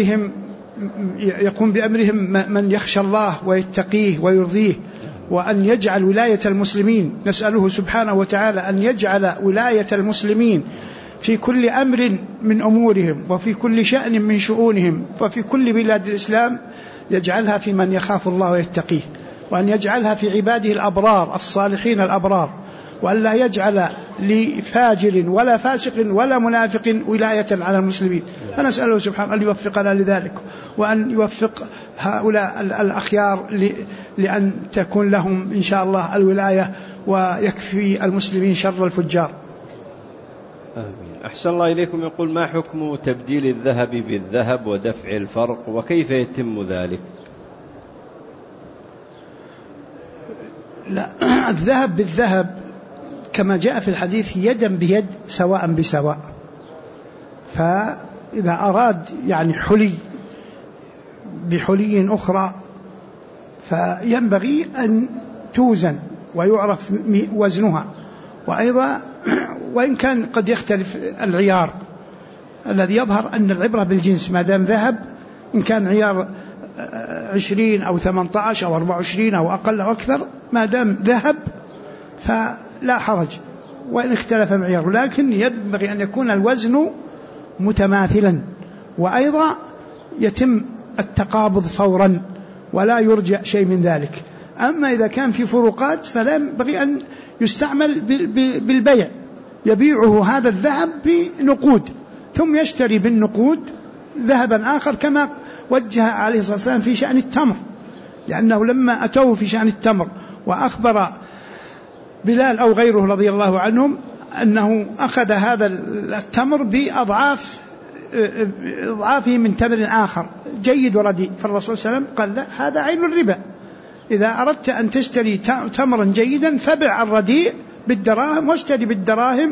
بأمرهم من يخشى الله ويتقيه ويرضيه، وأن يجعل ولاية المسلمين، نسأله سبحانه وتعالى أن يجعل ولاية المسلمين في كل أمر من أمورهم وفي كل شأن من شؤونهم وفي كل بلاد الإسلام، يجعلها في من يخاف الله ويتقيه، وأن يجعلها في عباده الأبرار الصالحين الأبرار، وأن لا يجعل لفاجر ولا فاسق ولا منافق ولاية على المسلمين. فنسأله سبحانه أن يوفقنا لذلك، وأن يوفق هؤلاء الأخيار لأن تكون لهم إن شاء الله الولاية، ويكفي المسلمين شر الفجار.
آمين. أحسن الله إليكم. يقول ما حكم تبديل الذهب بالذهب ودفع الفرق، وكيف يتم ذلك؟
لا، الذهب بالذهب كما جاء في الحديث يدا بيد سواء بسواء، فإذا أراد يعني حلي بحلي أخرى فينبغي أن توزن ويعرف وزنها، وأيضا وإن كان قد يختلف العيار، الذي يظهر أن العبرة بالجنس، ما دام ذهب إن كان عيار 20 أو 18 أو 24 أو أقل أو أكثر، ما دام ذهب فلا حرج وإن اختلف معيار، لكن ينبغي أن يكون الوزن متماثلا، وأيضا يتم التقابض فورا ولا يرجع شيء من ذلك. أما إذا كان في فروقات فلا ينبغي أن يستعمل بالبيع، يبيعه هذا الذهب بنقود ثم يشتري بالنقود ذهبا آخر، كما وجه عليه الصلاة والسلام في شأن التمر، لأنه لما أتوه في شأن التمر وأخبر بلال أو غيره رضي الله عنهم أنه أخذ هذا التمر بأضعافه من تمر آخر جيد ورديء، فالرسول صلى الله عليه وسلم قال لا، هذا عين الربا، إذا أردت أن تشتري تمرا جيدا فبع الرديء بالدراهم واشتري بالدراهم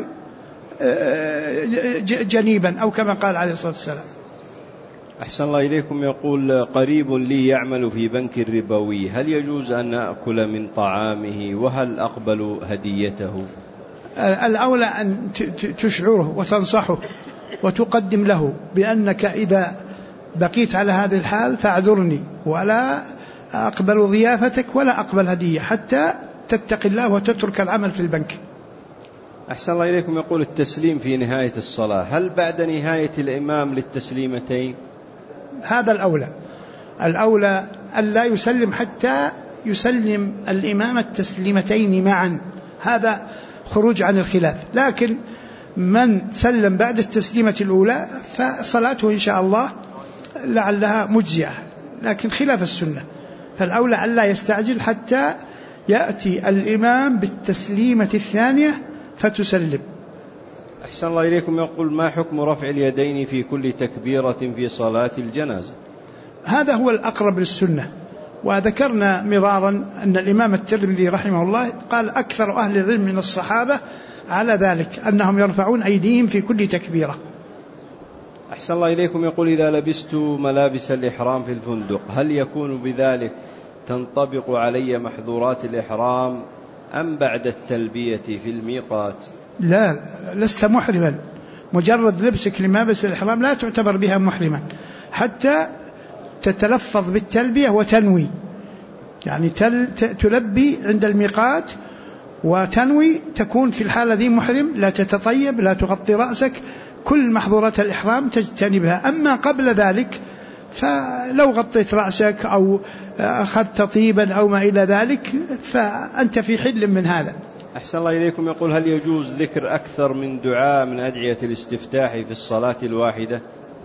جنيبا، أو كما قال عليه الصلاة والسلام.
أحسن الله إليكم. يقول قريب لي يعمل في بنك الربوي، هل يجوز أن أكل من طعامه، وهل أقبل هديته؟
الأولى أن تشعره وتنصحه وتقدم له بأنك إذا بقيت على هذه الحال فاعذرني، ولا أقبل ضيافتك ولا أقبل هدية حتى تتقي الله وتترك العمل في البنك.
أحسن الله إليكم. يقول التسليم في نهاية الصلاة، هل بعد نهاية الإمام للتسليمتين؟
هذا الأولى ألا يسلم حتى يسلم الإمام التسليمتين معا، هذا خروج عن الخلاف، لكن من سلم بعد التسليمة الأولى فصلاته إن شاء الله لعلها مجزئة، لكن خلاف السنة، فالأولى ألا يستعجل حتى يأتي الإمام بالتسليمة الثانية فتسلم.
أحسن الله إليكم. يقول: ما حكم رفع اليدين في كل تكبيرة في صلاة الجنازة؟
هذا هو الأقرب للسنة، وذكرنا مرارا أن الإمام الترمذي رحمه الله قال أكثر أهل العلم من الصحابة على ذلك، أنهم يرفعون أيديهم في كل تكبيرة.
أحسن الله إليكم. يقول: إذا لبست ملابس الإحرام في الفندق هل يكون بذلك تنطبق علي محظورات الإحرام أم بعد التلبية في الميقات؟
لا، لست محرما، مجرد لبسك لملابس الإحرام لا تعتبر بها محرما حتى تتلفظ بالتلبية وتنوي، يعني تلبي عند الميقات وتنوي، تكون في الحالة ذي محرم، لا تتطيب، لا تغطي رأسك، كل محظورات الإحرام تجتنبها. أما قبل ذلك فلو غطيت رأسك أو أخذت طيبا أو ما إلى ذلك فأنت في حل من هذا.
أحسن الله إليكم. يقول: هل يجوز ذكر أكثر من دعاء من أدعية الاستفتاح في الصلاة الواحدة؟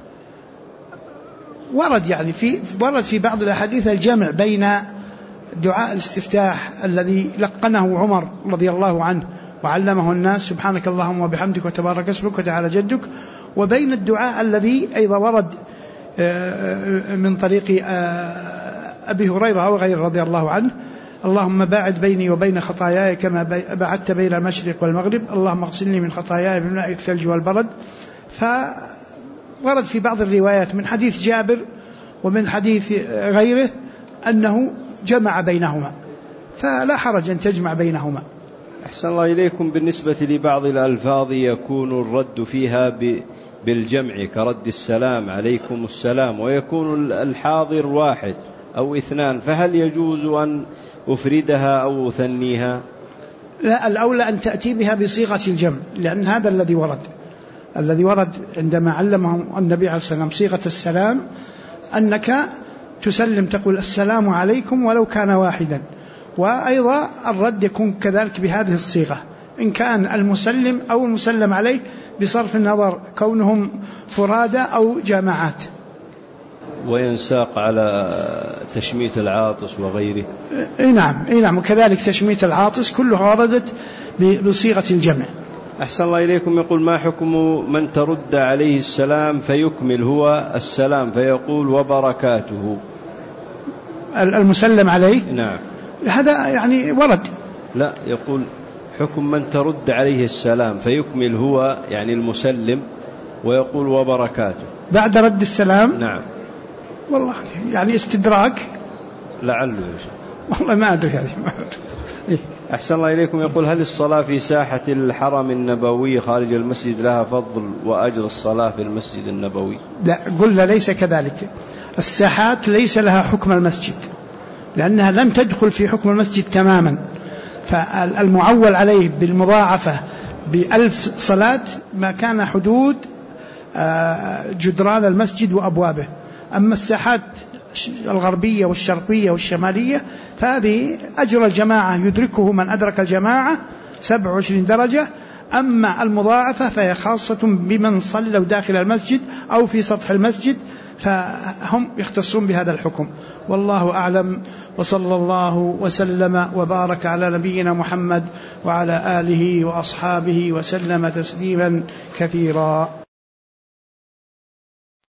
ورد في بعض الأحاديث الجمع بين دعاء الاستفتاح الذي لقنه عمر رضي الله عنه وعلمه الناس: سبحانك اللهم وبحمدك وتبارك اسمك وتعالى جدك، وبين الدعاء الذي أيضا ورد من طريق أبي هريرة وغيره رضي الله عنه: اللهم باعد بيني وبين خطاياي كما بعدت بين المشرق والمغرب، اللهم اغسلني من خطاياي بماء الثلج والبرد. فورد في بعض الروايات من حديث جابر ومن حديث غيره أنه جمع بينهما، فلا حرج أن تجمع بينهما.
أحسن الله إليكم. بالنسبة لبعض الألفاظ يكون الرد فيها بالجمع كرد السلام عليكم السلام، ويكون الحاضر واحد أو اثنان، فهل يجوز أن أفردها أو أثنيها؟
لا، الأولى أن تأتي بها بصيغة الجمع، لأن هذا الذي ورد عندما علمهم النبي عليه السلام صيغة السلام أنك تسلم تقول السلام عليكم ولو كان واحدا، وأيضا الرد يكون كذلك بهذه الصيغة إن كان المسلم أو المسلم عليه، بصرف النظر كونهم فرادى أو جماعات.
وينساق على تشميت العاطس وغيره.
نعم، وكذلك تشميت العاطس كلها وردت بصيغة الجمع.
أحسن الله إليكم. يقول: ما حكم من ترد عليه السلام فيكمل هو السلام فيقول وبركاته؟
المسلم عليه؟
نعم.
هذا يعني ورد.
لا، يقول حكم من ترد عليه السلام فيكمل هو يعني المسلم ويقول وبركاته
بعد رد السلام.
نعم.
والله يعني استدراك
لعله،
والله ما أدري هذه.
أحسن الله إليكم. يقول: هل الصلاة في ساحة الحرم النبوي خارج المسجد لها فضل وأجر الصلاة في المسجد النبوي؟
لا، قلنا ليس كذلك. الساحات ليس لها حكم المسجد، لأنها لم تدخل في حكم المسجد تماما، فالمعول عليه بالمضاعفة ب1000 صلاة ما كان حدود جدران المسجد وأبوابه. أما الساحات الغربية والشرقية والشمالية فهذه أجر الجماعة يدركه من أدرك الجماعة 27 درجة. أما المضاعفة فهي خاصة بمن صلوا داخل المسجد أو في سطح المسجد، فهم يختصون بهذا الحكم. والله أعلم، وصلى الله وسلم وبارك على نبينا محمد وعلى آله وأصحابه وسلم تسليما كثيرا.